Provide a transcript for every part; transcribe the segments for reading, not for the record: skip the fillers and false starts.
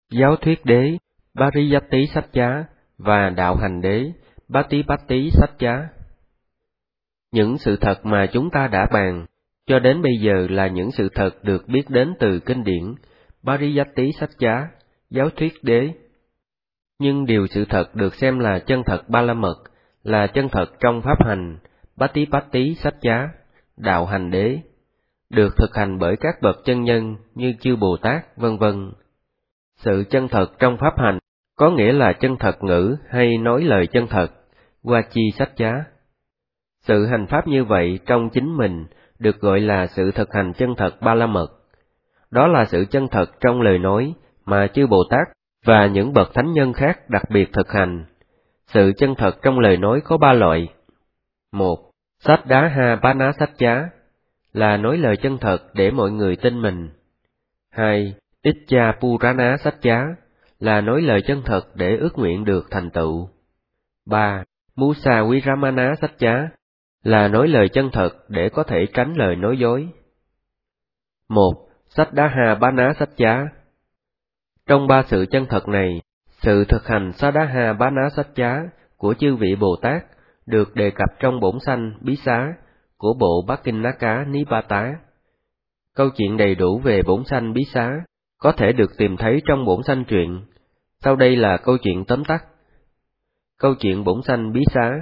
Giáo thuyết đế Pariyatti Saccá và đạo hành đế Patipatti Saccá. Những sự thật mà chúng ta đã bàn cho đến bây giờ là những sự thật được biết đến từ kinh điển Pariyatti Saccá, giáo thuyết đế. Nhưng điều sự thật được xem là chân thật ba la mật, là chân thật trong pháp hành Patipatti Saccá, đạo hành đế, được thực hành bởi các bậc chân nhân như chư Bồ Tát, vân vân. Sự chân thật trong pháp hành có nghĩa là chân thật ngữ hay nói lời chân thật, Vachi Saccá. Sự hành pháp như vậy trong chính mình được gọi là sự thực hành chân thật ba la mật. Đó là sự chân thật trong lời nói mà chư Bồ Tát và những bậc thánh nhân khác đặc biệt thực hành. Sự chân thật trong lời nói có ba loại. 1. Saddha-ha-pana Saccá, là nói lời chân thật để mọi người tin mình. 2. Icca-purana Saccá, là nói lời chân thật để ước nguyện được thành tựu. 3. Musa-viramana Saccá, là nói lời chân thật để có thể tránh lời nói dối. 1. Saddha-ha-pana Saccá. Trong ba sự chân thật này, sự thực hành Saddha-ha-pana Saccá của chư vị Bồ Tát được đề cập trong bổn sanh Bí Xá của bộ Bhaktinaka Nipata. Câu chuyện đầy đủ về bổn sanh Bí Xá có thể được tìm thấy trong bổn sanh truyện. Sau đây là câu chuyện tóm tắt. Câu chuyện bổn sanh Bí Xá.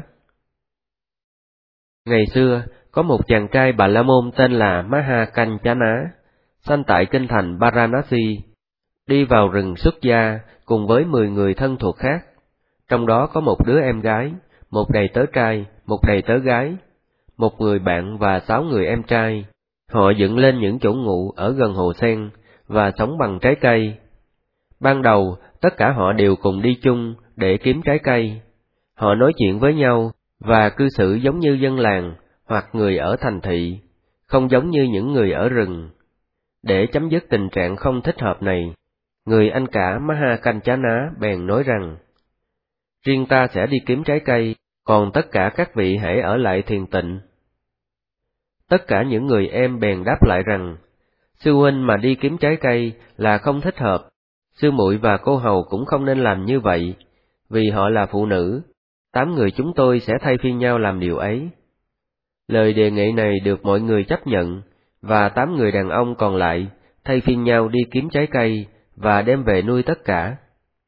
Ngày xưa, có một chàng trai Bà La Môn tên là Mahakanchana, sanh tại kinh thành Varanasi, đi vào rừng xuất gia cùng với 10 người thân thuộc khác. Trong đó có một đứa em gái, một đầy tớ trai, một đầy tớ gái, một người bạn và 6 người em trai. Họ dựng lên những chỗ ngụ ở gần hồ sen và sống bằng trái cây. Ban đầu, tất cả họ đều cùng đi chung để kiếm trái cây. Họ nói chuyện với nhau và cư xử giống như dân làng hoặc người ở thành thị, không giống như những người ở rừng. Để chấm dứt tình trạng không thích hợp này, người anh cả Mahakanchana bèn nói rằng: riêng ta sẽ đi kiếm trái cây, còn tất cả các vị hãy ở lại thiền tịnh. Tất cả những người em bèn đáp lại rằng: sư huynh mà đi kiếm trái cây là không thích hợp, sư muội và cô hầu cũng không nên làm như vậy, vì họ là phụ nữ, 8 người chúng tôi sẽ thay phiên nhau làm điều ấy. Lời đề nghị này được mọi người chấp nhận, và 8 người đàn ông còn lại thay phiên nhau đi kiếm trái cây và đem về nuôi tất cả.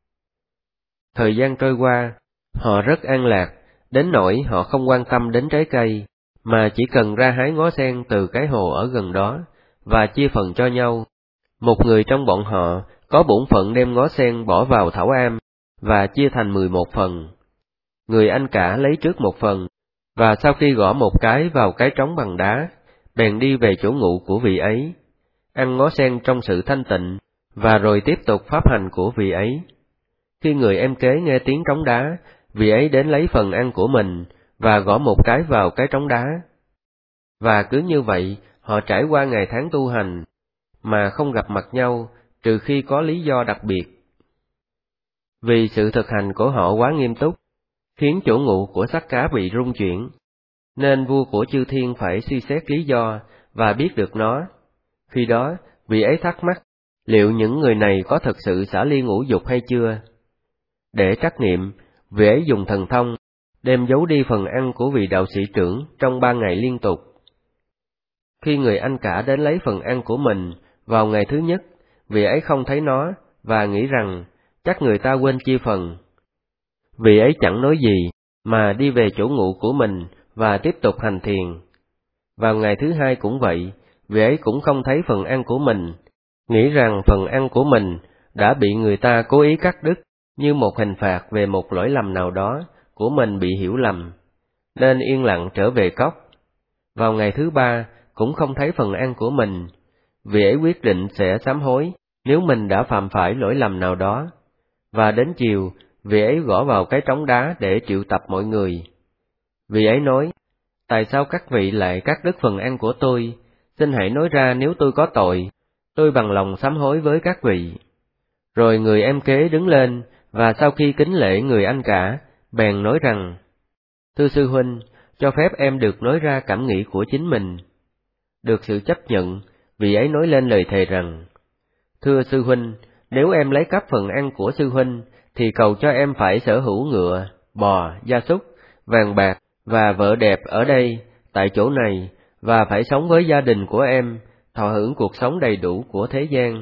Thời gian trôi qua, họ rất an lạc, đến nỗi họ không quan tâm đến trái cây, mà chỉ cần ra hái ngó sen từ cái hồ ở gần đó, và chia phần cho nhau. Một người trong bọn họ có bổn phận đem ngó sen bỏ vào thảo am, và chia thành 11 phần. Người anh cả lấy trước một phần, và sau khi gõ một cái vào cái trống bằng đá, bèn đi về chỗ ngụ của vị ấy, ăn ngó sen trong sự thanh tịnh, và rồi tiếp tục pháp hành của vị ấy. Khi người em kế nghe tiếng trống đá, vị ấy đến lấy phần ăn của mình, và gõ một cái vào cái trống đá. Và cứ như vậy, họ trải qua ngày tháng tu hành, mà không gặp mặt nhau, trừ khi có lý do đặc biệt. Vì sự thực hành của họ quá nghiêm túc, khiến chỗ ngụ của sắc cá bị rung chuyển, nên vua của chư thiên phải suy xét lý do và biết được nó. Khi đó, vị ấy thắc mắc, liệu những người này có thực sự xả ly ngũ dục hay chưa? Để trắc nghiệm, vị ấy dùng thần thông, đem giấu đi phần ăn của vị đạo sĩ trưởng trong 3 ngày liên tục. Khi người anh cả đến lấy phần ăn của mình, vào ngày thứ nhất, vị ấy không thấy nó, và nghĩ rằng, chắc người ta quên chia phần. Vị ấy chẳng nói gì, mà đi về chỗ ngụ của mình, và tiếp tục hành thiền. Vào ngày thứ hai cũng vậy, vị ấy cũng không thấy phần ăn của mình, nghĩ rằng phần ăn của mình đã bị người ta cố ý cắt đứt, như một hình phạt về một lỗi lầm nào đó của mình bị hiểu lầm, nên yên lặng trở về cốc. Vào ngày thứ ba, cũng không thấy phần ăn của mình, vị ấy quyết định sẽ sám hối nếu mình đã phạm phải lỗi lầm nào đó. Và đến chiều, vị ấy gõ vào cái trống đá để triệu tập mọi người. Vị ấy nói: tại sao các vị lại cắt đứt phần ăn của tôi? Xin hãy nói ra nếu tôi có tội, tôi bằng lòng sám hối với các vị. Rồi người em kế đứng lên, và sau khi kính lễ người anh cả, bèn nói rằng: thưa sư huynh, cho phép em được nói ra cảm nghĩ của chính mình. Được sự chấp nhận, vị ấy nói lên lời thề rằng: thưa sư huynh, nếu em lấy cắp phần ăn của sư huynh, thì cầu cho em phải sở hữu ngựa, bò, gia súc, vàng bạc và vợ đẹp ở đây, tại chỗ này, và phải sống với gia đình của em, thọ hưởng cuộc sống đầy đủ của thế gian.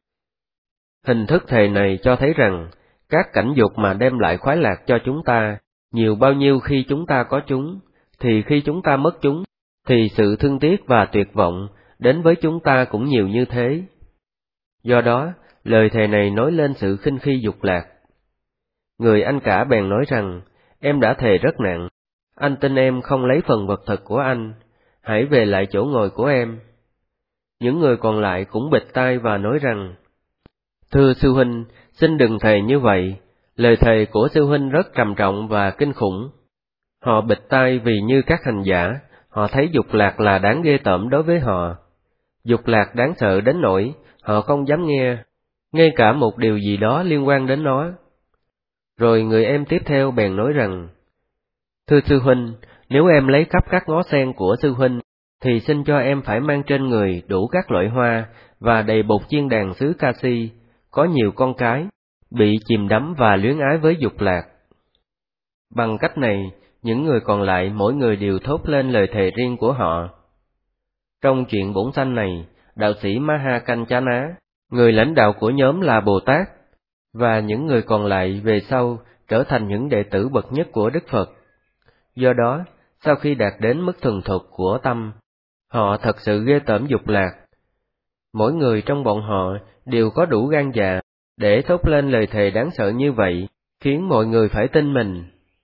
Hình thức thề này cho thấy rằng, các cảnh dục mà đem lại khoái lạc cho chúng ta, nhiều bao nhiêu khi chúng ta có chúng, thì khi chúng ta mất chúng, thì sự thương tiếc và tuyệt vọng đến với chúng ta cũng nhiều như thế. Do đó, lời thề này nói lên sự khinh khi dục lạc. Người anh cả bèn nói rằng, em đã thề rất nặng, anh tin em không lấy phần vật thực của anh, hãy về lại chỗ ngồi của em. Những người còn lại cũng bịt tai và nói rằng, thưa sư huynh, xin đừng thề như vậy, lời thề của sư huynh rất trầm trọng và kinh khủng. Họ bịt tai vì như các hành giả, họ thấy dục lạc là đáng ghê tởm đối với họ. Dục lạc đáng sợ đến nỗi, họ không dám nghe, ngay cả một điều gì đó liên quan đến nó. Rồi người em tiếp theo bèn nói rằng, thưa sư huynh, nếu em lấy cắp các ngó sen của sư huynh, thì xin cho em phải mang trên người đủ các loại hoa, và đầy bột chiên đàn xứ Ca-si, có nhiều con cái, bị chìm đắm và luyến ái với dục lạc. Bằng cách này, những người còn lại mỗi người đều thốt lên lời thề riêng của họ. Trong chuyện bổn sanh này, đạo sĩ Maha Kanchana, người lãnh đạo của nhóm là Bồ Tát, và những người còn lại về sau trở thành những đệ tử bậc nhất của Đức Phật. Do đó, sau khi đạt đến mức thuần thục của tâm, họ thật sự ghê tởm dục lạc. Mỗi người trong bọn họ đều có đủ gan dạ để thốt lên lời thề đáng sợ như vậy, khiến mọi người phải tin mình.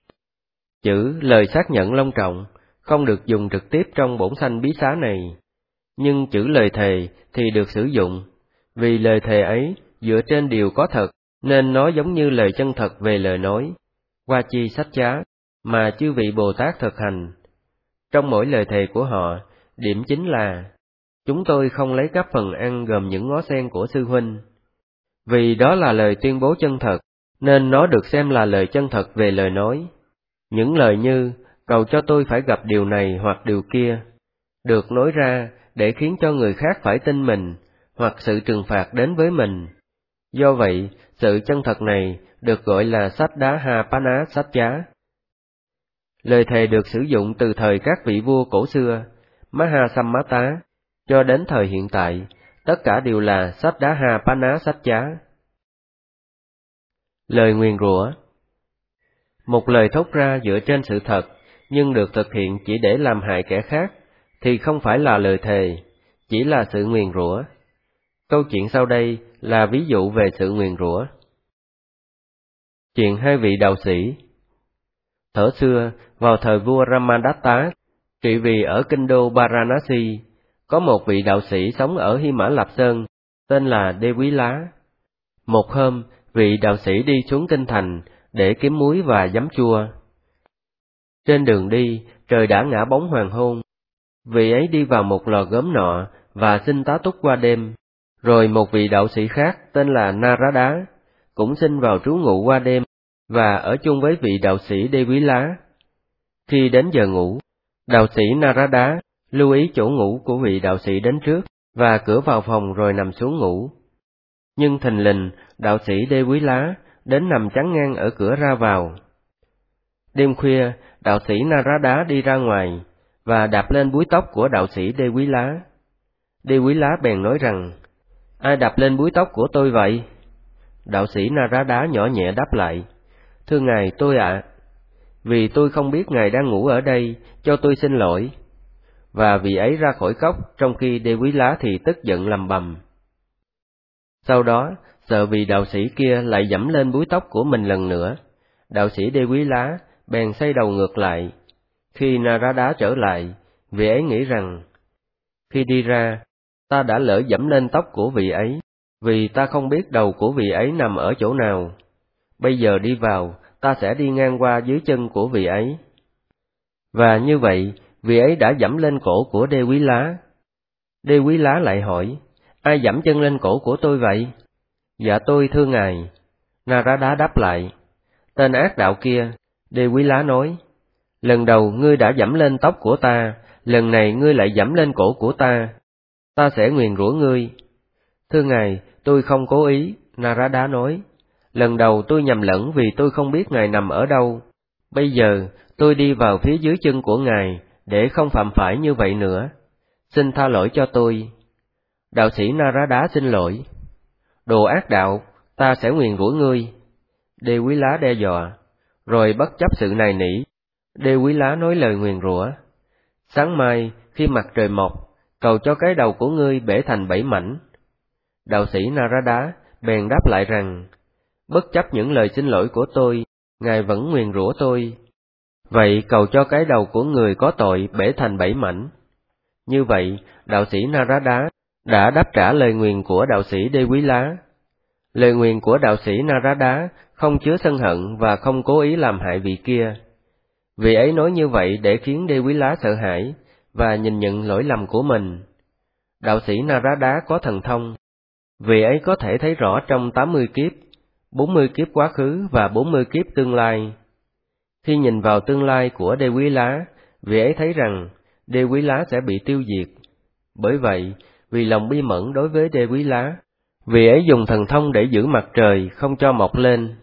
Chữ lời xác nhận long trọng không được dùng trực tiếp trong bổn sanh bí xá này, nhưng chữ lời thề thì được sử dụng, vì lời thề ấy dựa trên điều có thật, nên nó giống như lời chân thật về lời nói, qua chi sách chá, mà chư vị Bồ Tát thực hành. Trong mỗi lời thề của họ, điểm chính là, chúng tôi không lấy cắp phần ăn gồm những ngó sen của sư huynh. Vì đó là lời tuyên bố chân thật, nên nó được xem là lời chân thật về lời nói. Những lời như, cầu cho tôi phải gặp điều này hoặc điều kia, được nói ra để khiến cho người khác phải tin mình, hoặc sự trừng phạt đến với mình. Do vậy, sự chân thật này được gọi là Saddha-ha-pana Satcha. Lời thề được sử dụng từ thời các vị vua cổ xưa, Mahasammata, cho đến thời hiện tại, tất cả đều là Saddha-ha-pana Satcha. Lời nguyền rủa. Một lời thốt ra dựa trên sự thật, nhưng được thực hiện chỉ để làm hại kẻ khác, thì không phải là lời thề, chỉ là sự nguyền rủa. Câu chuyện sau đây là ví dụ về sự nguyền rủa. Chuyện hai vị đạo sĩ. Thuở xưa, vào thời vua Ramadatta, trị vì ở kinh đô Varanasi, có một vị đạo sĩ sống ở Hy Mã Lạp Sơn, tên là Đê Quý Lá. Một hôm, vị đạo sĩ đi xuống kinh thành để kiếm muối và giấm chua. Trên đường đi, trời đã ngã bóng hoàng hôn. Vị ấy đi vào một lò gốm nọ và xin tá túc qua đêm. Rồi một vị đạo sĩ khác tên là Narada cũng xin vào trú ngụ qua đêm và ở chung với vị đạo sĩ Đê Quý Lá. Khi đến giờ ngủ, đạo sĩ Narada lưu ý chỗ ngủ của vị đạo sĩ đến trước và cửa vào phòng rồi nằm xuống ngủ. Nhưng thình lình, đạo sĩ Đê Quý Lá đến nằm chắn ngang ở cửa ra vào. Đêm khuya, đạo sĩ Narada đi ra ngoài và đạp lên búi tóc của đạo sĩ Đê Quý Lá. Đê Quý Lá bèn nói rằng, ai đạp lên búi tóc của tôi vậy? Đạo sĩ Narada nhỏ nhẹ đáp lại, thưa ngài, tôi ạ. Vì tôi không biết ngài đang ngủ ở đây, cho tôi xin lỗi. Và vị ấy ra khỏi cốc, trong khi Đê Quý Lá thì tức giận lầm bầm. Sau đó, sợ vị đạo sĩ kia lại giẫm lên búi tóc của mình lần nữa, đạo sĩ Đê Quý Lá bèn xoay đầu ngược lại. Khi Narada trở lại, vị ấy nghĩ rằng, khi đi ra, ta đã lỡ giẫm lên tóc của vị ấy, vì ta không biết đầu của vị ấy nằm ở chỗ nào. Bây giờ đi vào, ta sẽ đi ngang qua dưới chân của vị ấy. Và như vậy, vị ấy đã giẫm lên cổ của Đê Quý Lá. Đê Quý Lá lại hỏi, ai giẫm chân lên cổ của tôi vậy? Dạ tôi thưa ngài. Narada đáp lại, tên ác đạo kia. Đê Quý Lá nói, lần đầu ngươi đã giẫm lên tóc của ta, lần này ngươi lại giẫm lên cổ của ta. Ta sẽ nguyền rủa ngươi. Thưa ngài, tôi không cố ý, Narada nói, lần đầu tôi nhầm lẫn vì tôi không biết Ngài nằm ở đâu. Bây giờ tôi đi vào phía dưới chân của Ngài để không phạm phải như vậy nữa. Xin tha lỗi cho tôi. Đạo sĩ Narada xin lỗi. Đồ ác đạo, ta sẽ nguyền rủa ngươi. Đê Quý Lá đe dọa. Rồi bất chấp sự nài nỉ, Đê Quý Lá nói lời nguyền rủa. Sáng mai, khi mặt trời mọc, cầu cho cái đầu của ngươi bể thành 7 mảnh. Đạo sĩ Narada bèn đáp lại rằng, bất chấp những lời xin lỗi của tôi, Ngài vẫn nguyền rủa tôi. Vậy cầu cho cái đầu của người có tội bể thành 7 mảnh. Như vậy, đạo sĩ Narada đã đáp trả lời nguyền của đạo sĩ Đê Quý Lá. Lời nguyền của đạo sĩ Narada không chứa sân hận và không cố ý làm hại vị kia. Vị ấy nói như vậy để khiến Đê Quý Lá sợ hãi và nhìn nhận lỗi lầm của mình. Đạo sĩ Narada có thần thông. Vị ấy có thể thấy rõ trong 80 kiếp, 40 kiếp quá khứ và 40 kiếp tương lai. Khi nhìn vào tương lai của Đê Quý Lá, vị ấy thấy rằng Đê Quý Lá sẽ bị tiêu diệt. Bởi vậy, vì lòng bi mẫn đối với Đê Quý Lá, vị ấy dùng thần thông để giữ mặt trời không cho mọc lên.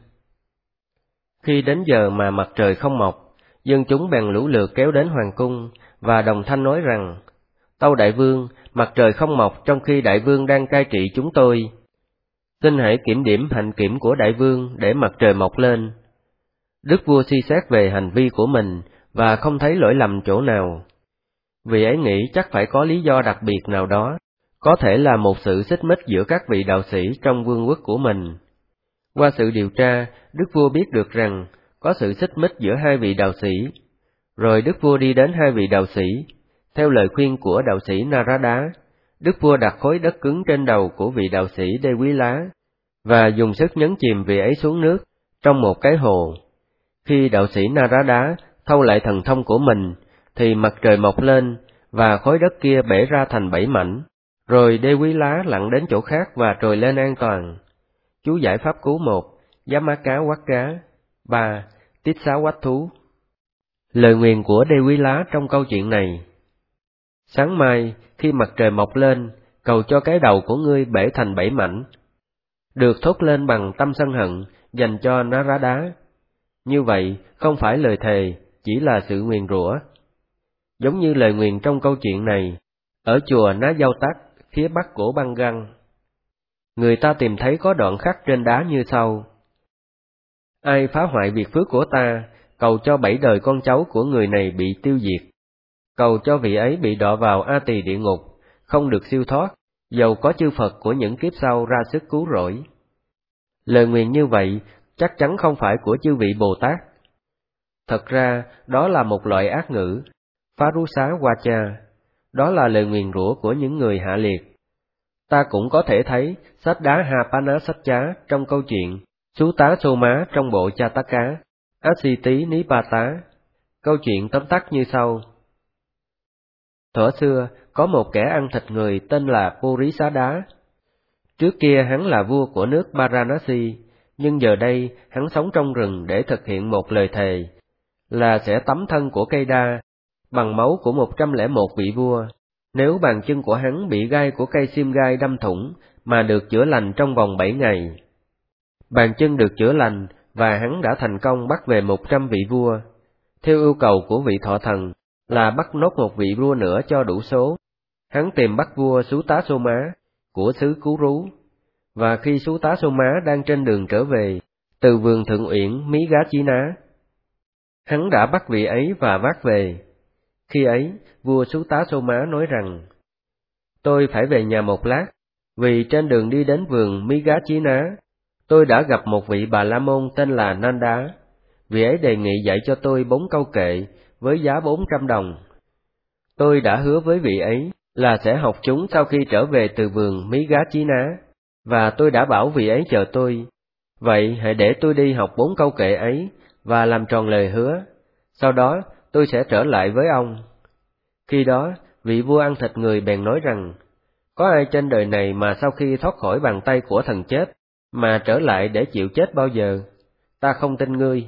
Khi đến giờ mà mặt trời không mọc, dân chúng bèn lũ lượt kéo đến hoàng cung và đồng thanh nói rằng, tâu đại vương, mặt trời không mọc trong khi đại vương đang cai trị chúng tôi. Xin hãy kiểm điểm hạnh kiểm của đại vương để mặt trời mọc lên. Đức vua suy xét về hành vi của mình và không thấy lỗi lầm chỗ nào. Vì ấy nghĩ chắc phải có lý do đặc biệt nào đó, có thể là một sự xích mích giữa các vị đạo sĩ trong vương quốc của mình. Qua sự điều tra, đức vua biết được rằng có sự xích mích giữa hai vị đạo sĩ. Rồi đức vua đi đến hai vị đạo sĩ. Theo lời khuyên của đạo sĩ Narada, đức vua đặt khối đất cứng trên đầu của vị đạo sĩ Đê Quý Lá và dùng sức nhấn chìm vị ấy xuống nước trong một cái hồ. Khi đạo sĩ Narada thâu lại thần thông của mình, thì mặt trời mọc lên và khối đất kia bể ra thành 7 mảnh. Rồi Đê Quý Lá lặn đến chỗ khác và trồi lên an toàn. Chú giải pháp cứu 1, Giá má cá quát cá. 3. Tiết xá quách thú. Lời nguyền của Đê Quý Lá trong câu chuyện này. Sáng mai, khi mặt trời mọc lên, cầu cho cái đầu của ngươi bể thành 7 mảnh. Được thốt lên bằng tâm sân hận, dành cho Narada. Như vậy, không phải lời thề, chỉ là sự nguyền rủa. Giống như lời nguyền trong câu chuyện này, ở chùa Ná Dâu Tắc, phía bắc của Băng Găng. Người ta tìm thấy có đoạn khắc trên đá như sau. Ai phá hoại việc phước của ta, cầu cho 7 đời con cháu của người này bị tiêu diệt. Cầu cho vị ấy bị đọa vào A Tỳ địa ngục, không được siêu thoát, dầu có chư Phật của những kiếp sau ra sức cứu rỗi. Lời nguyền như vậy chắc chắn không phải của chư vị Bồ Tát. Thật ra, đó là một loại ác ngữ, Phá-rú-xá Wa-cha, đó là lời nguyền rủa của những người hạ liệt. Ta cũng có thể thấy sách đá Ha-pa-ná-sách-chá trong câu chuyện Sú Tá Sô Má trong bộ Cha Tá Cá, Át-si-tí Ní-pa-tá. Câu chuyện tóm tắt như sau. Thuở xưa, có một kẻ ăn thịt người tên là Purisa-đá. Trước kia hắn là vua của nước Varanasi, nhưng giờ đây hắn sống trong rừng để thực hiện một lời thề, là sẽ tắm thân của cây đa, bằng máu của 101 vị vua, nếu bàn chân của hắn bị gai của cây sim gai đâm thủng mà được chữa lành trong vòng 7 ngày. Bàn chân được chữa lành và hắn đã thành công bắt về 100 vị vua. Theo yêu cầu của vị thọ thần là bắt nốt một vị vua nữa cho đủ số. Hắn tìm bắt vua Sú Tá Sô Má của xứ Cứu Rú, và khi Sú Tá Sô Má đang trên đường trở về từ vườn Thượng Uyển Mí Gá Chí Ná, hắn đã bắt vị ấy và vác về. Khi ấy, vua Sú Tá Sô Má nói rằng, tôi phải về nhà một lát, vì trên đường đi đến vườn Mí Gá Chí Ná, tôi đã gặp một vị Bà La Môn tên là Nanda. Vị ấy đề nghị dạy cho tôi 4 câu kệ với giá 400 đồng. Tôi đã hứa với vị ấy là sẽ học chúng sau khi trở về từ vườn Mí Gá Chí Ná, và tôi đã bảo vị ấy chờ tôi. Vậy hãy để tôi đi học 4 câu kệ ấy và làm tròn lời hứa, sau đó tôi sẽ trở lại với ông. Khi đó, vị vua ăn thịt người bèn nói rằng, có ai trên đời này mà sau khi thoát khỏi bàn tay của thần chết, mà trở lại để chịu chết bao giờ? Ta không tin ngươi.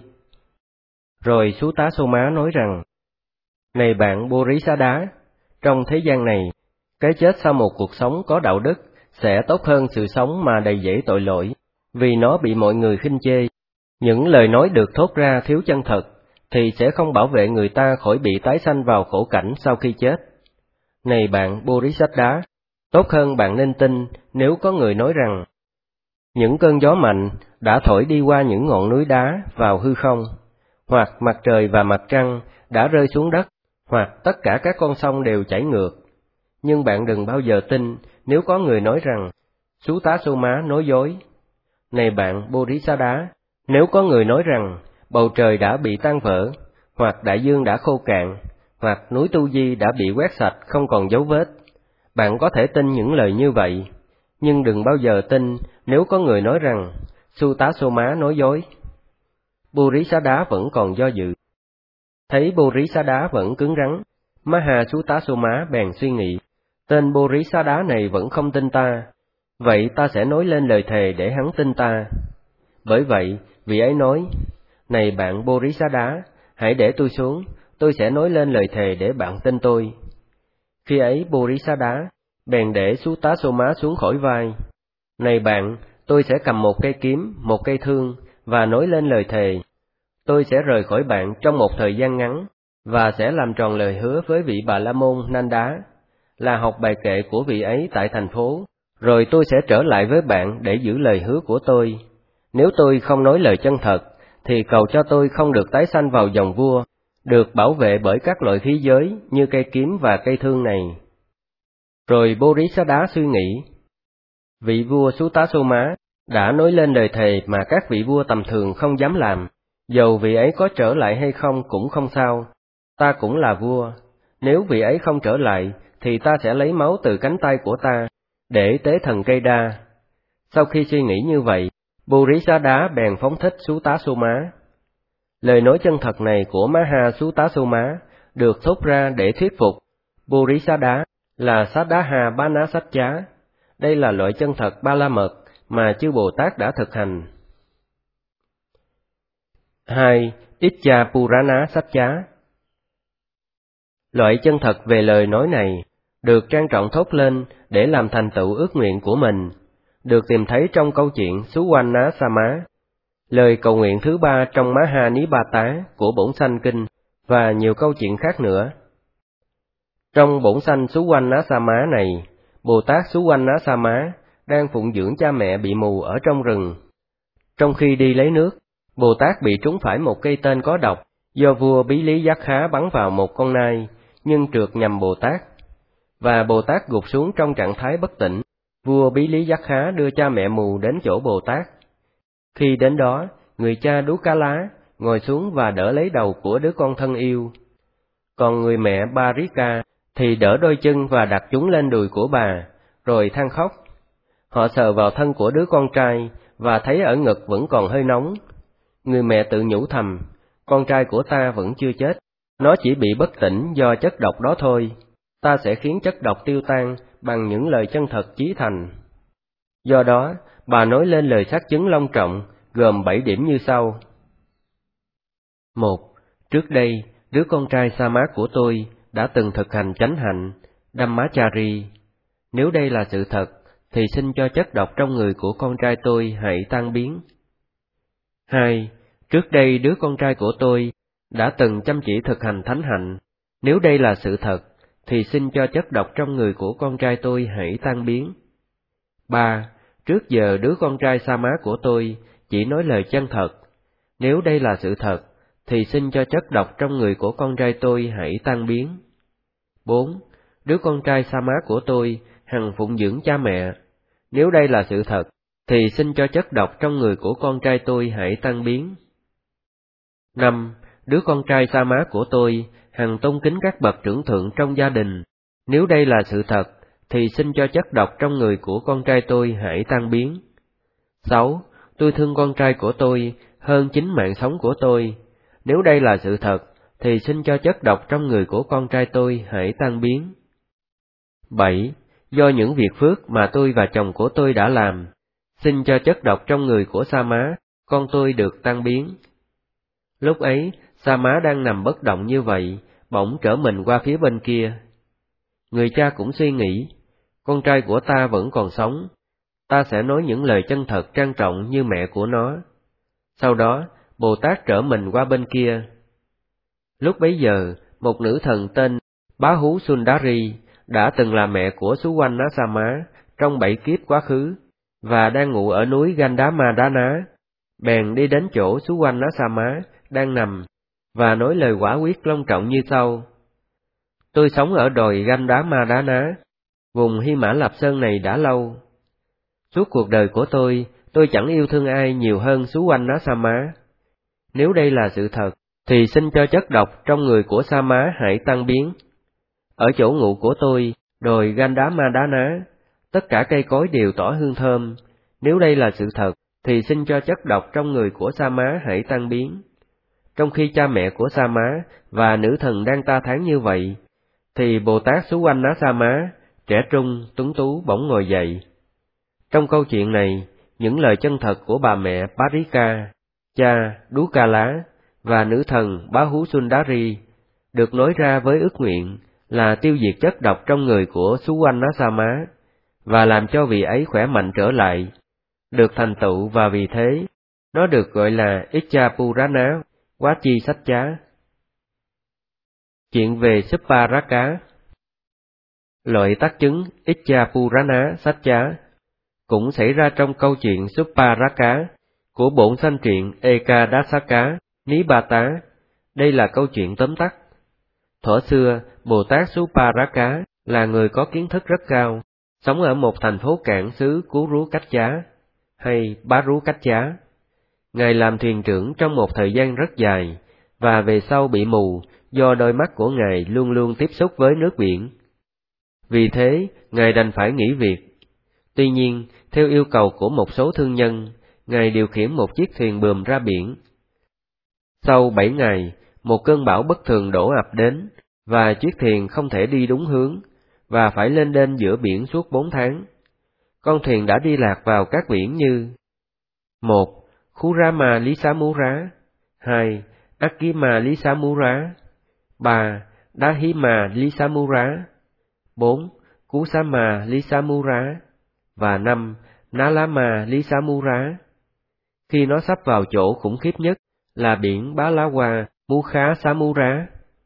Rồi Sú Tá Sô Má nói rằng, này bạn Bodhisattva, trong thế gian này, cái chết sau một cuộc sống có đạo đức sẽ tốt hơn sự sống mà đầy dẫy tội lỗi. vì nó bị mọi người khinh chê. Những lời nói được thốt ra thiếu chân thật, thì sẽ không bảo vệ người ta khỏi bị tái sanh vào khổ cảnh sau khi chết. Này bạn Bodhisattva, tốt hơn bạn nên tin nếu có người nói rằng những cơn gió mạnh đã thổi đi qua những ngọn núi đá vào hư không, hoặc mặt trời và mặt trăng đã rơi xuống đất, hoặc tất cả các con sông đều chảy ngược. Nhưng bạn đừng bao giờ tin nếu có người nói rằng Sutasoma nói dối. Này bạn Bodhisattva, nếu có người nói rằng bầu trời đã bị tan vỡ, hoặc đại dương đã khô cạn, hoặc núi Tu Di đã bị quét sạch không còn dấu vết, bạn có thể tin những lời như vậy, nhưng đừng bao giờ tin nếu có người nói rằng Sutasoma nói dối. Bodhisattva vẫn còn do dự. Thấy Bodhisattva vẫn cứng rắn, Mahasutasoma bèn suy nghĩ, tên Bodhisattva này vẫn không tin ta, vậy ta sẽ nói lên lời thề để hắn tin ta. Bởi vậy, vị ấy nói, này bạn Bodhisattva, hãy để tôi xuống, tôi sẽ nói lên lời thề để bạn tin tôi. Khi ấy Bodhisattva bèn để Sutasoma xuống khỏi vai. Này bạn, tôi sẽ cầm một cây kiếm, một cây thương, và nói lên lời thề. Tôi sẽ rời khỏi bạn trong một thời gian ngắn, và sẽ làm tròn lời hứa với vị Bà La Môn Nanda, là học bài kệ của vị ấy tại thành phố, rồi tôi sẽ trở lại với bạn để giữ lời hứa của tôi. Nếu tôi không nói lời chân thật, thì cầu cho tôi không được tái sanh vào dòng vua, được bảo vệ bởi các loại khí giới như cây kiếm và cây thương này. Rồi Bodhisattva suy nghĩ, vị vua Sutasoma đã nói lên lời thề mà các vị vua tầm thường không dám làm, dầu vị ấy có trở lại hay không cũng không sao, ta cũng là vua, nếu vị ấy không trở lại thì ta sẽ lấy máu từ cánh tay của ta, để tế thần cây đa. Sau khi suy nghĩ như vậy, Bodhisattva bèn phóng thích Sutasoma. Lời nói chân thật này của Mahasutasoma được thốt ra để thuyết phục Bodhisattva là Saddha Banasaccha. Đây là loại chân thật ba la mật mà chư Bồ Tát đã thực hành. 2. Icca Purana Saccha. Loại chân thật về lời nói này được trang trọng thốt lên để làm thành tựu ước nguyện của mình, được tìm thấy trong câu chuyện Suwanna Sama, lời cầu nguyện thứ 3 trong Mahanipata của Bổn Sanh Kinh, và nhiều câu chuyện khác nữa. Trong Bổn Sanh Suwanna Sama này, Bồ Tát Suwanna Sama đang phụng dưỡng cha mẹ bị mù ở trong rừng. Trong khi đi lấy nước, Bồ Tát bị trúng phải một cây tên có độc do vua Bí Lý Giác Khá bắn vào một con nai, nhưng trượt nhầm Bồ Tát, và Bồ Tát gục xuống trong trạng thái bất tỉnh. Vua Bí Lý Giác Khá đưa cha mẹ mù đến chỗ Bồ Tát. Khi đến đó, người cha Đú Cá Lá ngồi xuống và đỡ lấy đầu của đứa con thân yêu. Còn người mẹ Barika thì đỡ đôi chân và đặt chúng lên đùi của bà, rồi than khóc. Họ sờ vào thân của đứa con trai và thấy ở ngực vẫn còn hơi nóng. Người mẹ tự nhủ thầm, con trai của ta vẫn chưa chết, nó chỉ bị bất tỉnh do chất độc đó thôi. Ta sẽ khiến chất độc tiêu tan bằng những lời chân thật chí thành. Do đó, bà nói lên lời xác chứng long trọng, gồm 7 điểm như sau. 1. Trước đây, đứa con trai sa mát của tôi đã từng thực hành chánh hạnh, Dhammachari. Nếu đây là sự thật, thì xin cho chất độc trong người của con trai tôi hãy tan biến. 2. Trước đây đứa con trai của tôi đã từng chăm chỉ thực hành thánh hạnh. Nếu đây là sự thật, thì xin cho chất độc trong người của con trai tôi hãy tan biến. 3. Trước giờ đứa con trai sa má của tôi chỉ nói lời chân thật. Nếu đây là sự thật, thì xin cho chất độc trong người của con trai tôi hãy tan biến. 4. Đứa con trai sa má của tôi hằng phụng dưỡng cha mẹ. Nếu đây là sự thật, thì xin cho chất độc trong người của con trai tôi hãy tan biến. 5. Đứa con trai sa má của tôi hằng tôn kính các bậc trưởng thượng trong gia đình. Nếu đây là sự thật, thì xin cho chất độc trong người của con trai tôi hãy tan biến. 6. Tôi thương con trai của tôi hơn chính mạng sống của tôi. Nếu đây là sự thật, thì xin cho chất độc trong người của con trai tôi hãy tan biến. 7. Do những việc phước mà tôi và chồng của tôi đã làm, xin cho chất độc trong người của sa má, con tôi được tan biến. Lúc ấy, sa má đang nằm bất động như vậy, bỗng trở mình qua phía bên kia. Người cha cũng suy nghĩ, con trai của ta vẫn còn sống, ta sẽ nói những lời chân thật trang trọng như mẹ của nó. Sau đó, Bồ Tát trở mình qua bên kia. Lúc bấy giờ, một nữ thần tên Bá Hú Sundari đã từng là mẹ của Suwannasama trong 7 kiếp quá khứ, và đang ngụ ở núi Gandhamadana, bèn đi đến chỗ Suwannasama đang nằm, và nói lời quả quyết long trọng như sau. Tôi sống ở đồi Gandhamadana, vùng Hy Mã Lạp Sơn này đã lâu. Suốt cuộc đời của tôi chẳng yêu thương ai nhiều hơn Suwannasama. Nếu đây là sự thật, thì xin cho chất độc trong người của Sama hãy tăng biến. Ở chỗ ngụ của tôi, đồi Gandhamadana, tất cả cây cối đều tỏa hương thơm. Nếu đây là sự thật, thì xin cho chất độc trong người của Sama hãy tăng biến. Trong khi cha mẹ của Sama và nữ thần đang ta thán như vậy, thì Bồ Tát Suwannasama, trẻ trung, tuấn tú bỗng ngồi dậy. Trong câu chuyện này, những lời chân thật của bà mẹ Parika, cha Dukala và nữ thần Bá Hú Sundari được nói ra với ước nguyện là tiêu diệt chất độc trong người của Suwannasama và làm cho vị ấy khỏe mạnh trở lại, được thành tựu, và vì thế nó được gọi là Ichapurana Vachi Satcha. Chuyện về Supparaka. Loại tác chứng Ichapurana Satcha cũng xảy ra trong câu chuyện Supparaka của bổn sanh truyện Ekadasaka Nibata. Đây là câu chuyện tóm tắt. Thuở xưa, Bồ Tát Supparaka là người có kiến thức rất cao, sống ở một thành phố cảng xứ Kuru Cách Chá hay Baru Cách Chá. Ngài làm thuyền trưởng trong một thời gian rất dài, và về sau bị mù do đôi mắt của Ngài luôn luôn tiếp xúc với nước biển. Vì thế, Ngài đành phải nghỉ việc. Tuy nhiên, theo yêu cầu của một số thương nhân, Ngài điều khiển một chiếc thuyền buồm ra biển. Sau 7 ngày, một cơn bão bất thường đổ ập đến, và chiếc thuyền không thể đi đúng hướng, và phải lênh đênh giữa biển suốt 4 tháng. Con thuyền đã đi lạc vào các biển như: 1. Kurama Lisamura, 2. Akima Lisamura, 3. Dahima Lisamura, 4. Kusama Lisamura, và 5. Nalama Lisamura. Khi nó sắp vào chỗ khủng khiếp nhất là biển Balawa Mukha Samura.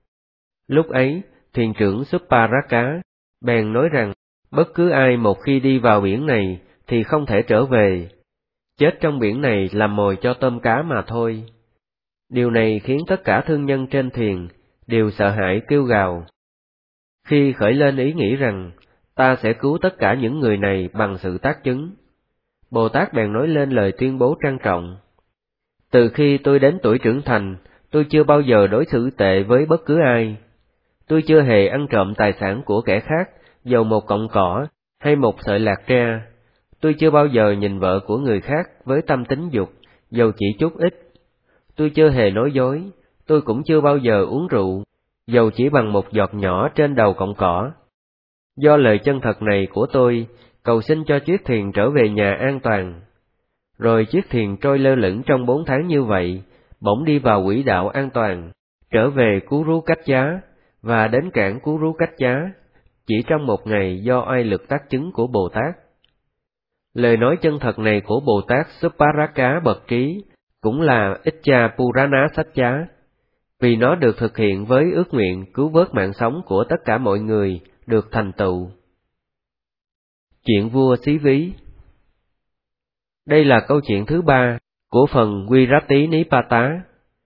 Lúc ấy, thuyền trưởng Supparaka bèn nói rằng bất cứ ai một khi đi vào biển này thì không thể trở về, chết trong biển này làm mồi cho tôm cá mà thôi. Điều này khiến tất cả thương nhân trên thuyền đều sợ hãi kêu gào. Khi khởi lên ý nghĩ rằng ta sẽ cứu tất cả những người này bằng sự tác chứng, Bồ Tát bèn nói lên lời tuyên bố trang trọng. Từ khi tôi đến tuổi trưởng thành, tôi chưa bao giờ đối xử tệ với bất cứ ai. Tôi chưa hề ăn trộm tài sản của kẻ khác, dầu một cọng cỏ hay một sợi lạc tre. Tôi chưa bao giờ nhìn vợ của người khác với tâm tính dục, dầu chỉ chút ít. Tôi chưa hề nói dối, tôi cũng chưa bao giờ uống rượu, dầu chỉ bằng một giọt nhỏ trên đầu cọng cỏ. Do lời chân thật này của tôi, cầu xin cho chiếc thuyền trở về nhà an toàn. Rồi chiếc thuyền trôi lơ lửng trong 4 tháng như vậy, bỗng đi vào quỹ đạo an toàn, trở về Kuru Cách Chá, và đến cảng Kuru Cách Chá, chỉ trong 1 ngày do oai lực tác chứng của Bồ Tát. Lời nói chân thật này của Bồ Tát Supparaka bậc trí cũng là Ichapurana Satcha, vì nó được thực hiện với ước nguyện cứu vớt mạng sống của tất cả mọi người được thành tựu. Chuyện vua Xí Ví. Đây là câu chuyện thứ 3 của phần Virati Nipata.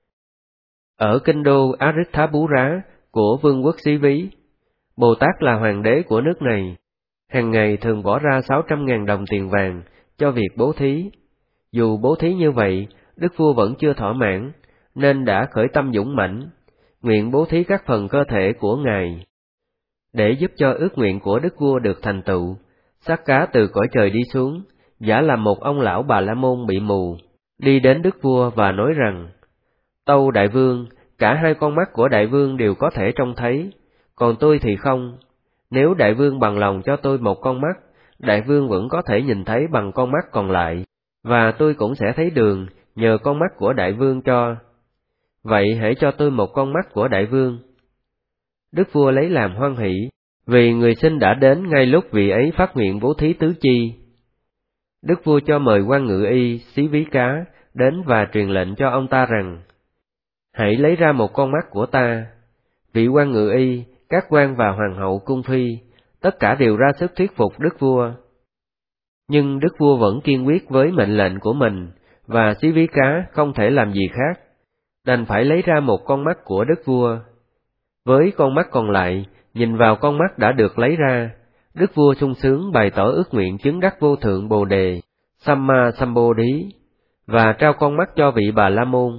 Ở kinh đô Arithabura của vương quốc Xí Ví, Bồ Tát là hoàng đế của nước này, hàng ngày thường bỏ ra 600.000 đồng tiền vàng cho việc bố thí. Dù bố thí như vậy, đức vua vẫn chưa thỏa mãn, nên đã khởi tâm dũng mãnh, nguyện bố thí các phần cơ thể của Ngài. Để giúp cho ước nguyện của đức vua được thành tựu, xác cá từ cõi trời đi xuống, giả làm một ông lão Bà La Môn bị mù, đi đến đức vua và nói rằng: Tâu đại vương, cả 2 con mắt của đại vương đều có thể trông thấy, còn tôi thì không. Nếu đại vương bằng lòng cho tôi một con mắt, đại vương vẫn có thể nhìn thấy bằng con mắt còn lại, và tôi cũng sẽ thấy đường nhờ con mắt của đại vương cho. Vậy hãy cho tôi một con mắt của đại vương. Đức vua lấy làm hoan hỷ, vì người sinh đã đến ngay lúc vị ấy phát nguyện bố thí tứ chi. Đức vua cho mời quan ngự y Xí Ví Cá đến và truyền lệnh cho ông ta rằng: hãy lấy ra một con mắt của ta. Vị quan ngự y, các quan và hoàng hậu cung phi, tất cả đều ra sức thuyết phục đức vua. Nhưng đức vua vẫn kiên quyết với mệnh lệnh của mình, và Xí Ví Cá không thể làm gì khác, đành phải lấy ra một con mắt của đức vua. Với con mắt còn lại, nhìn vào con mắt đã được lấy ra, đức vua sung sướng bày tỏ ước nguyện chứng đắc vô thượng Bồ Đề, Samma Sambodhi, và trao con mắt cho vị Bà La Môn.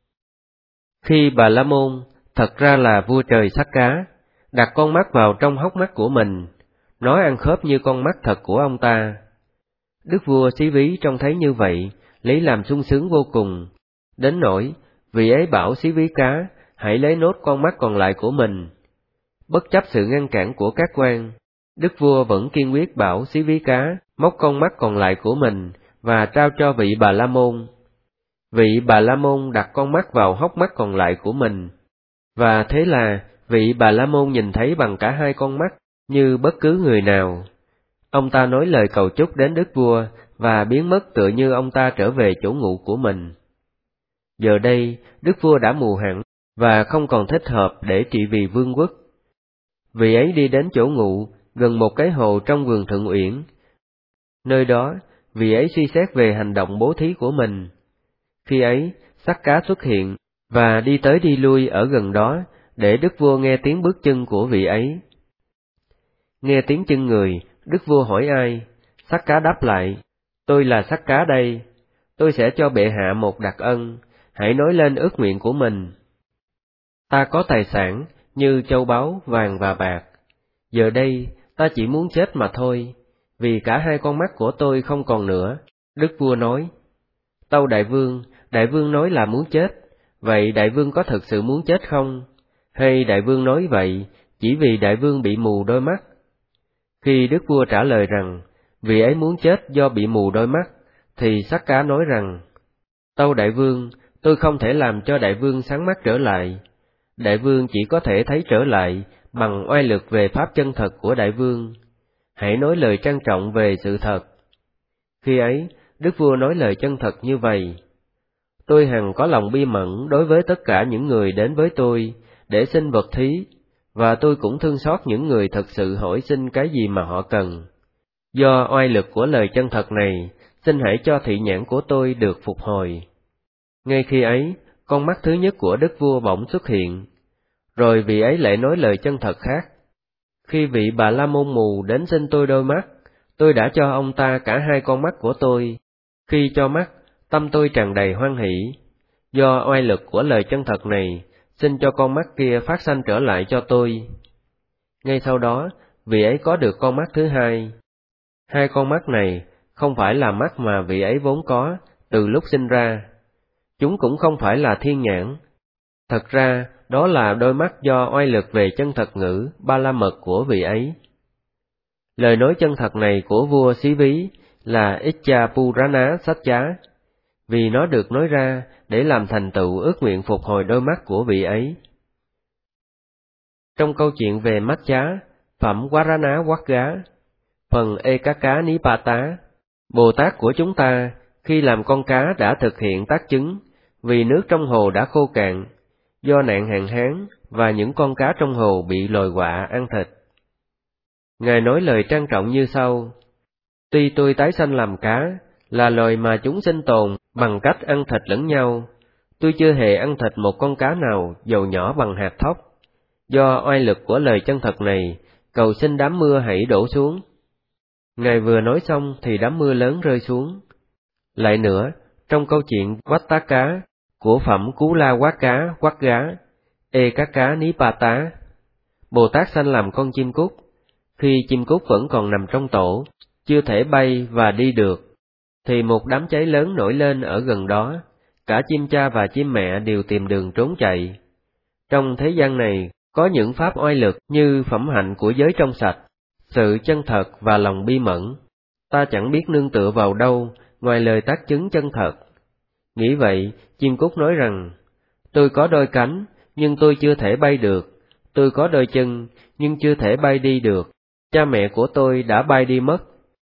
Khi Bà La Môn, thật ra là vua trời Sắc Cá, đặt con mắt vào trong hốc mắt của mình, nó ăn khớp như con mắt thật của ông ta. Đức vua Xí Ví trông thấy như vậy, lấy làm sung sướng vô cùng, đến nỗi vị ấy bảo Xí Ví Cá hãy lấy nốt con mắt còn lại của mình. Bất chấp sự ngăn cản của các quan, đức vua vẫn kiên quyết bảo Xí Ví Cá móc con mắt còn lại của mình và trao cho vị Bà La Môn. Vị Bà La Môn đặt con mắt vào hốc mắt còn lại của mình, và thế là vị Bà La Môn nhìn thấy bằng cả hai con mắt như bất cứ người nào. Ông ta nói lời cầu chúc đến đức vua và biến mất tựa như ông ta trở về chỗ ngụ của mình. Giờ đây, đức vua đã mù hẳn và không còn thích hợp để trị vì vương quốc. Vị ấy đi đến chỗ ngụ, gần một cái hồ trong vườn Thượng Uyển. Nơi đó, vị ấy suy xét về hành động bố thí của mình. Khi ấy, Sắc Cá xuất hiện, và đi tới đi lui ở gần đó, để đức vua nghe tiếng bước chân của vị ấy. Nghe tiếng chân người, đức vua hỏi ai? Sắc Cá đáp lại: tôi là Sắc Cá đây, tôi sẽ cho bệ hạ một đặc ân, hãy nói lên ước nguyện của mình. Ta có tài sản như châu báu, vàng và bạc. Giờ đây, ta chỉ muốn chết mà thôi, vì cả hai con mắt của tôi không còn nữa. Đức vua nói: tâu đại vương nói là muốn chết, vậy đại vương có thực sự muốn chết không? Hay đại vương nói vậy chỉ vì đại vương bị mù đôi mắt? Khi đức vua trả lời rằng vị ấy muốn chết do bị mù đôi mắt, thì Sắc Cá nói rằng: tâu đại vương, tôi không thể làm cho đại vương sáng mắt trở lại. Đại vương chỉ có thể thấy trở lại bằng oai lực về pháp chân thật của đại vương. Hãy nói lời trang trọng về sự thật. Khi ấy, đức vua nói lời chân thật như vậy: tôi hằng có lòng bi mẫn đối với tất cả những người đến với tôi để xin vật thí, và tôi cũng thương xót những người thật sự hỏi xin cái gì mà họ cần. Do oai lực của lời chân thật này, xin hãy cho thị nhãn của tôi được phục hồi. Ngay khi ấy, con mắt thứ nhất của đức vua bỗng xuất hiện. Rồi vị ấy lại nói lời chân thật khác: khi vị Bà La Môn mù đến xin tôi đôi mắt, tôi đã cho ông ta cả hai con mắt của tôi. Khi cho mắt, tâm tôi tràn đầy hoan hỷ. Do oai lực của lời chân thật này, xin cho con mắt kia phát sanh trở lại cho tôi. Ngay sau đó, vị ấy có được con mắt thứ hai. Hai con mắt này không phải là mắt mà vị ấy vốn có từ lúc sinh ra. Chúng cũng không phải là thiên nhãn. Thật ra, đó là đôi mắt do oai lực về chân thật ngữ Ba La Mật của vị ấy. Lời nói chân thật này của vua Xí Ví là Icca Purana Satcha, vì nó được nói ra để làm thành tựu ước nguyện phục hồi đôi mắt của vị ấy. Trong câu chuyện về Matcha, phẩm Warana Wagga, phần Ekaka Nipata, Bồ Tát của chúng ta khi làm con cá đã thực hiện tác chứng, vì nước trong hồ đã khô cạn, do nạn hạn hán và những con cá trong hồ bị loài quạ ăn thịt. Ngài nói lời trang trọng như sau: tuy tôi tái sanh làm cá, là loài mà chúng sinh tồn bằng cách ăn thịt lẫn nhau, tôi chưa hề ăn thịt một con cá nào dầu nhỏ bằng hạt thóc. Do oai lực của lời chân thật này, cầu xin đám mưa hãy đổ xuống. Ngài vừa nói xong thì đám mưa lớn rơi xuống. Lại nữa, trong câu chuyện Vattaka của phẩm Cú La Quát Cá Quát Gá, Ekaka Nipata, Bồ Tát sanh làm con chim cút. Khi chim cút vẫn còn nằm trong tổ, chưa thể bay và đi được, thì một đám cháy lớn nổi lên ở gần đó, cả chim cha và chim mẹ đều tìm đường trốn chạy. Trong thế gian này, có những pháp oai lực như phẩm hạnh của giới trong sạch, sự chân thật và lòng bi mẫn. Ta chẳng biết nương tựa vào đâu ngoài lời tác chứng chân thật. Nghĩ vậy, chim cút nói rằng: tôi có đôi cánh, nhưng tôi chưa thể bay được. Tôi có đôi chân, nhưng chưa thể bay đi được. Cha mẹ của tôi đã bay đi mất.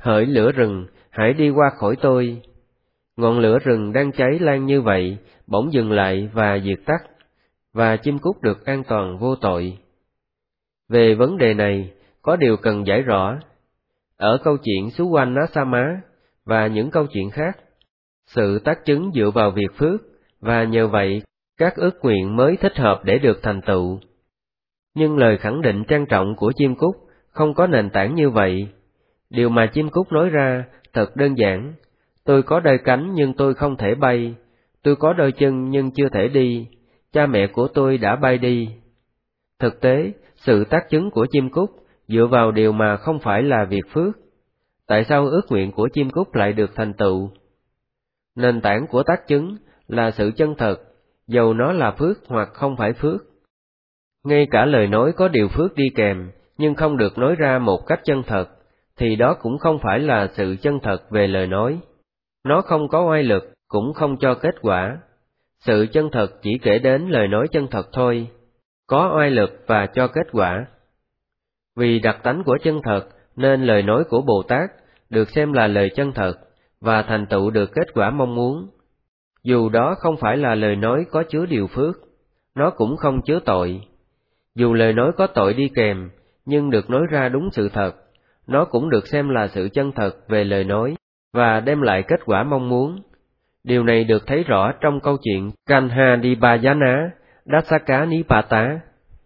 Hỡi lửa rừng, hãy đi qua khỏi tôi. Ngọn lửa rừng đang cháy lan như vậy, bỗng dừng lại và diệt tắt, và chim cút được an toàn vô tội. Về vấn đề này, có điều cần giải rõ. Ở câu chuyện Suwannasama và những câu chuyện khác, sự tác chứng dựa vào việc phước, và nhờ vậy, các ước nguyện mới thích hợp để được thành tựu. Nhưng lời khẳng định trang trọng của chim cút không có nền tảng như vậy. Điều mà chim cút nói ra thật đơn giản: tôi có đôi cánh nhưng tôi không thể bay, tôi có đôi chân nhưng chưa thể đi, cha mẹ của tôi đã bay đi. Thực tế, sự tác chứng của chim cút dựa vào điều mà không phải là việc phước. Tại sao ước nguyện của chim cút lại được thành tựu? Nền tảng của tác chứng là sự chân thật, dầu nó là phước hoặc không phải phước. Ngay cả lời nói có điều phước đi kèm, nhưng không được nói ra một cách chân thật, thì đó cũng không phải là sự chân thật về lời nói. Nó không có oai lực, cũng không cho kết quả. Sự chân thật chỉ kể đến lời nói chân thật thôi, có oai lực và cho kết quả. Vì đặc tánh của chân thật, nên lời nói của Bồ Tát được xem là lời chân thật, và thành tựu được kết quả mong muốn. Dù đó không phải là lời nói có chứa điều phước, nó cũng không chứa tội. Dù lời nói có tội đi kèm, nhưng được nói ra đúng sự thật, nó cũng được xem là sự chân thật về lời nói, và đem lại kết quả mong muốn. Điều này được thấy rõ trong câu chuyện Kanha-di-ba-giá-ná, Dassaka-ni-pa-tá.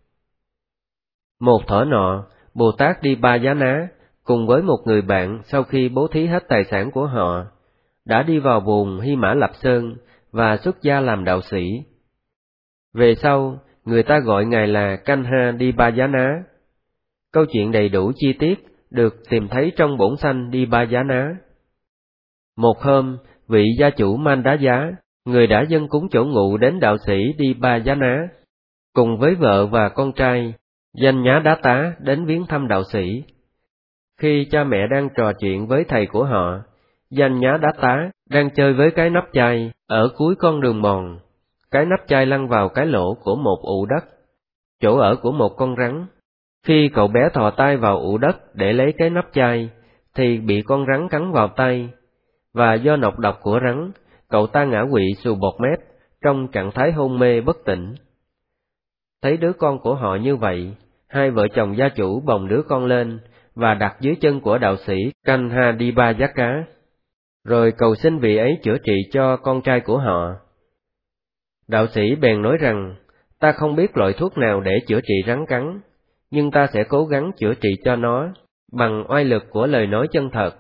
Một thuở nọ, Bồ Tát Đi-ba-giá-ná cùng với một người bạn sau khi bố thí hết tài sản của họ, đã đi vào vùng Hy Mã Lạp Sơn và xuất gia làm đạo sĩ. Về sau, người ta gọi ngài là Kanha-di-ba-giá-ná. Câu chuyện đầy đủ chi tiết được tìm thấy trong bổn sanh Đi-ba-giá-ná. Một hôm, vị gia chủ Mandaya, người đã dâng cúng chỗ ngụ đến đạo sĩ Đi-ba-giá-ná, cùng với vợ và con trai, Danh Nhá Đá Tá đến viếng thăm đạo sĩ. Khi cha mẹ đang trò chuyện với thầy của họ, Danh Nhá Đá Tá đang chơi với cái nắp chai ở cuối con đường mòn. Cái nắp chai lăn vào cái lỗ của một ụ đất, chỗ ở của một con rắn. Khi cậu bé thò tay vào ụ đất để lấy cái nắp chai, thì bị con rắn cắn vào tay, và do nọc độc của rắn, cậu ta ngã quỵ xù bọt mép trong trạng thái hôn mê bất tỉnh. Thấy đứa con của họ như vậy, hai vợ chồng gia chủ bồng đứa con lên và đặt dưới chân của đạo sĩ Kanha-di-ba-giá-ná, rồi cầu xin vị ấy chữa trị cho con trai của họ. Đạo sĩ bèn nói rằng, ta không biết loại thuốc nào để chữa trị rắn cắn, nhưng ta sẽ cố gắng chữa trị cho nó bằng oai lực của lời nói chân thật.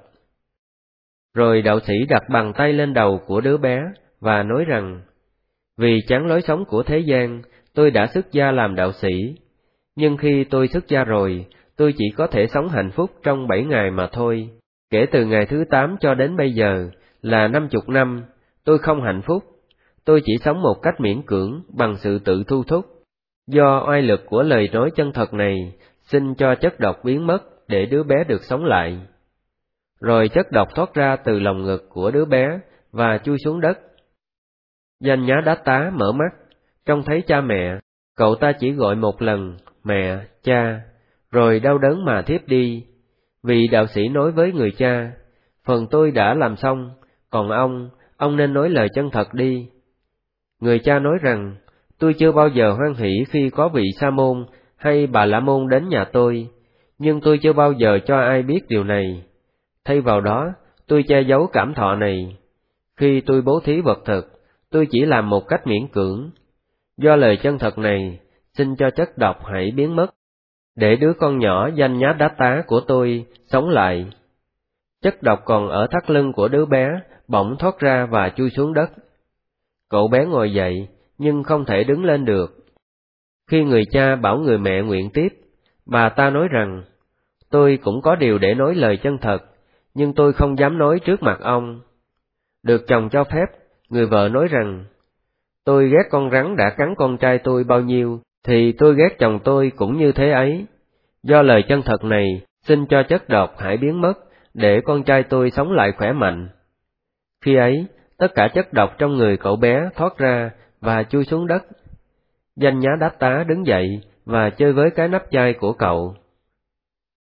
Rồi đạo sĩ đặt bàn tay lên đầu của đứa bé và nói rằng, vì chán lối sống của thế gian, tôi đã xuất gia làm đạo sĩ, nhưng khi tôi xuất gia rồi, tôi chỉ có thể sống hạnh phúc trong 7 ngày mà thôi. Kể từ ngày thứ 8 cho đến bây giờ là 50 năm, tôi không hạnh phúc. Tôi chỉ sống một cách miễn cưỡng bằng sự tự thu thúc. Do oai lực của lời nói chân thật này, xin cho chất độc biến mất để đứa bé được sống lại. Rồi chất độc thoát ra từ lồng ngực của đứa bé và chui xuống đất. Danh Nhá Đá Tá mở mắt, trông thấy cha mẹ, cậu ta chỉ gọi một lần, mẹ, cha, rồi đau đớn mà thiếp đi. Vị đạo sĩ nói với người cha, phần tôi đã làm xong, còn ông nên nói lời chân thật đi. Người cha nói rằng, tôi chưa bao giờ hoan hỷ khi có vị Sa môn hay Bà La môn đến nhà tôi, nhưng tôi chưa bao giờ cho ai biết điều này. Thay vào đó, tôi che giấu cảm thọ này. Khi tôi bố thí vật thực, tôi chỉ làm một cách miễn cưỡng. Do lời chân thật này, xin cho chất độc hãy biến mất, để đứa con nhỏ Danh Nhá Đá Tá của tôi sống lại. Chất độc còn ở thắt lưng của đứa bé bỗng thoát ra và chui xuống đất. Cậu bé ngồi dậy, nhưng không thể đứng lên được. Khi người cha bảo người mẹ nguyện tiếp, bà ta nói rằng, tôi cũng có điều để nói lời chân thật, nhưng tôi không dám nói trước mặt ông. Được chồng cho phép, người vợ nói rằng, tôi ghét con rắn đã cắn con trai tôi bao nhiêu, thì tôi ghét chồng tôi cũng như thế ấy. Do lời chân thật này, xin cho chất độc hãy biến mất, để con trai tôi sống lại khỏe mạnh. Khi ấy, tất cả chất độc trong người cậu bé thoát ra và chui xuống đất. Danh Nhá Đá Tá đứng dậy và chơi với cái nắp chai của cậu.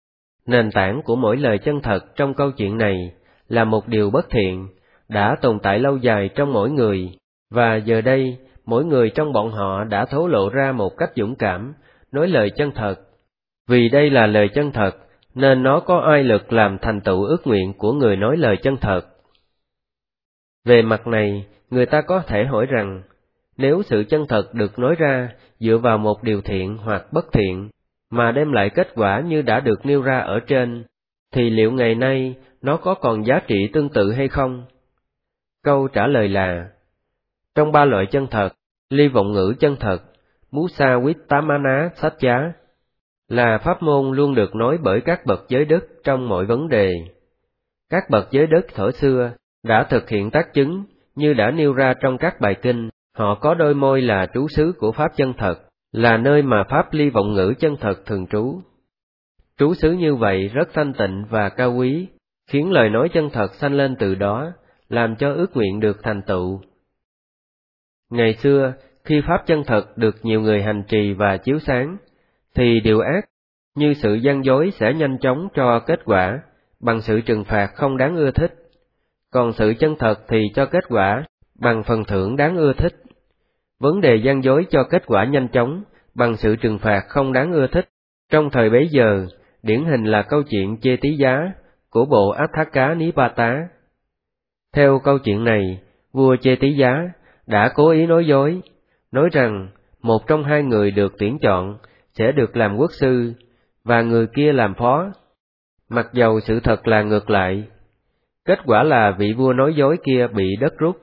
Nền tảng của mỗi lời chân thật trong câu chuyện này là một điều bất thiện, đã tồn tại lâu dài trong mỗi người, và giờ đây, mỗi người trong bọn họ đã thổ lộ ra một cách dũng cảm, nói lời chân thật. Vì đây là lời chân thật, nên nó có oai lực làm thành tựu ước nguyện của người nói lời chân thật. Về mặt này, người ta có thể hỏi rằng, nếu sự chân thật được nói ra dựa vào một điều thiện hoặc bất thiện, mà đem lại kết quả như đã được nêu ra ở trên, thì liệu ngày nay nó có còn giá trị tương tự hay không? Câu trả lời là, trong ba loại chân thật, ly vọng ngữ chân thật, Musawittamana Satya, là pháp môn luôn được nói bởi các bậc giới đức trong mọi vấn đề. Các bậc giới đức thuở xưa đã thực hiện tác chứng như đã nêu ra trong các bài kinh, họ có đôi môi là trú xứ của pháp chân thật, là nơi mà pháp ly vọng ngữ chân thật thường trú. Trú xứ như vậy rất thanh tịnh và cao quý, khiến lời nói chân thật sanh lên từ đó, làm cho ước nguyện được thành tựu. Ngày xưa, khi pháp chân thật được nhiều người hành trì và chiếu sáng, thì điều ác, như sự gian dối sẽ nhanh chóng cho kết quả, bằng sự trừng phạt không đáng ưa thích. Còn sự chân thật thì cho kết quả, bằng phần thưởng đáng ưa thích. Vấn đề gian dối cho kết quả nhanh chóng, bằng sự trừng phạt không đáng ưa thích. Trong thời bấy giờ, điển hình là câu chuyện Chê Tí Giá của bộ Atthaka Nipata. Theo câu chuyện này, vua Chê Tí Giá đã cố ý nói dối, nói rằng một trong hai người được tuyển chọn sẽ được làm quốc sư, và người kia làm phó, mặc dầu sự thật là ngược lại. Kết quả là vị vua nói dối kia bị đất rút.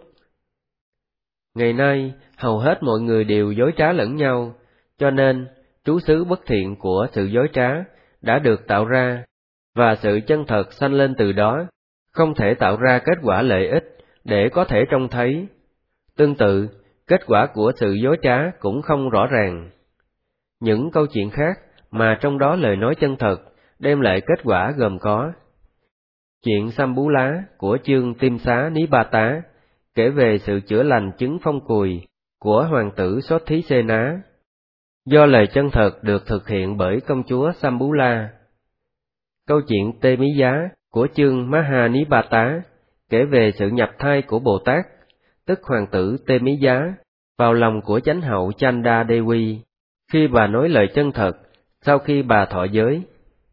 Ngày nay, hầu hết mọi người đều dối trá lẫn nhau, cho nên trú xứ bất thiện của sự dối trá đã được tạo ra, và sự chân thật sanh lên từ đó, không thể tạo ra kết quả lợi ích để có thể trông thấy. Tương tự, kết quả của sự dối trá cũng không rõ ràng. Những câu chuyện khác mà trong đó lời nói chân thật đem lại kết quả gồm có: chuyện Sambula của chương Tiêm Xá Nipata kể về sự chữa lành chứng phong cùi của hoàng tử Sothisena, do lời chân thật được thực hiện bởi công chúa Sambula. Câu chuyện Tê Mí Giá của chương Mahanipata kể về sự nhập thai của Bồ Tát, tức hoàng tử Tê Mí Giá, vào lòng của chánh hậu Chanda Devi, khi bà nói lời chân thật sau khi bà thọ giới.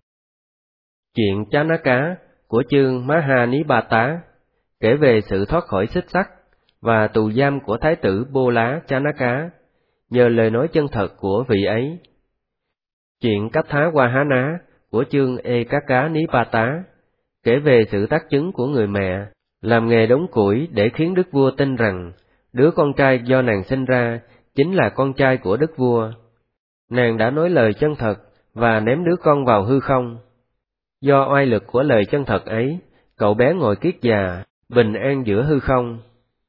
Chuyện Chanaka của chương Mahanipata kể về sự thoát khỏi xích sắt và tù giam của thái tử Bô Lá Chanaka nhờ lời nói chân thật của vị ấy. Chuyện Cách Thá Wahana của chương Ekaka Nipata kể về sự tác chứng của người mẹ làm nghề đốn củi để khiến đức vua tin rằng đứa con trai do nàng sinh ra chính là con trai của đức vua. Nàng đã nói lời chân thật và ném đứa con vào hư không. Do oai lực của lời chân thật ấy, cậu bé ngồi kiết già, bình an giữa hư không.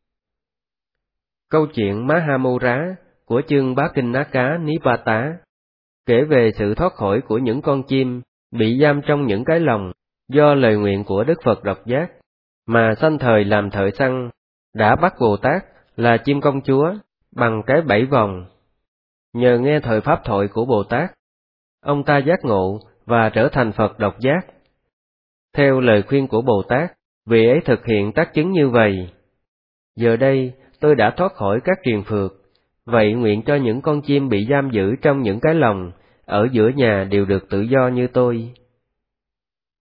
Câu chuyện Mahamura của chương Bá Kinh Naka Nipata kể về sự thoát khỏi của những con chim bị giam trong những cái lồng do lời nguyện của Đức Phật Độc Giác, mà sanh thời làm thợ săn đã bắt Bồ Tát là chim công chúa bằng cái bẫy vòng. Nhờ nghe thời pháp thoại của Bồ Tát, ông ta giác ngộ và trở thành Phật Độc Giác. Theo lời khuyên của Bồ Tát, vị ấy thực hiện tác chứng như vậy: giờ đây tôi đã thoát khỏi các triền phược, vậy nguyện cho những con chim bị giam giữ trong những cái lồng ở giữa nhà đều được tự do như tôi.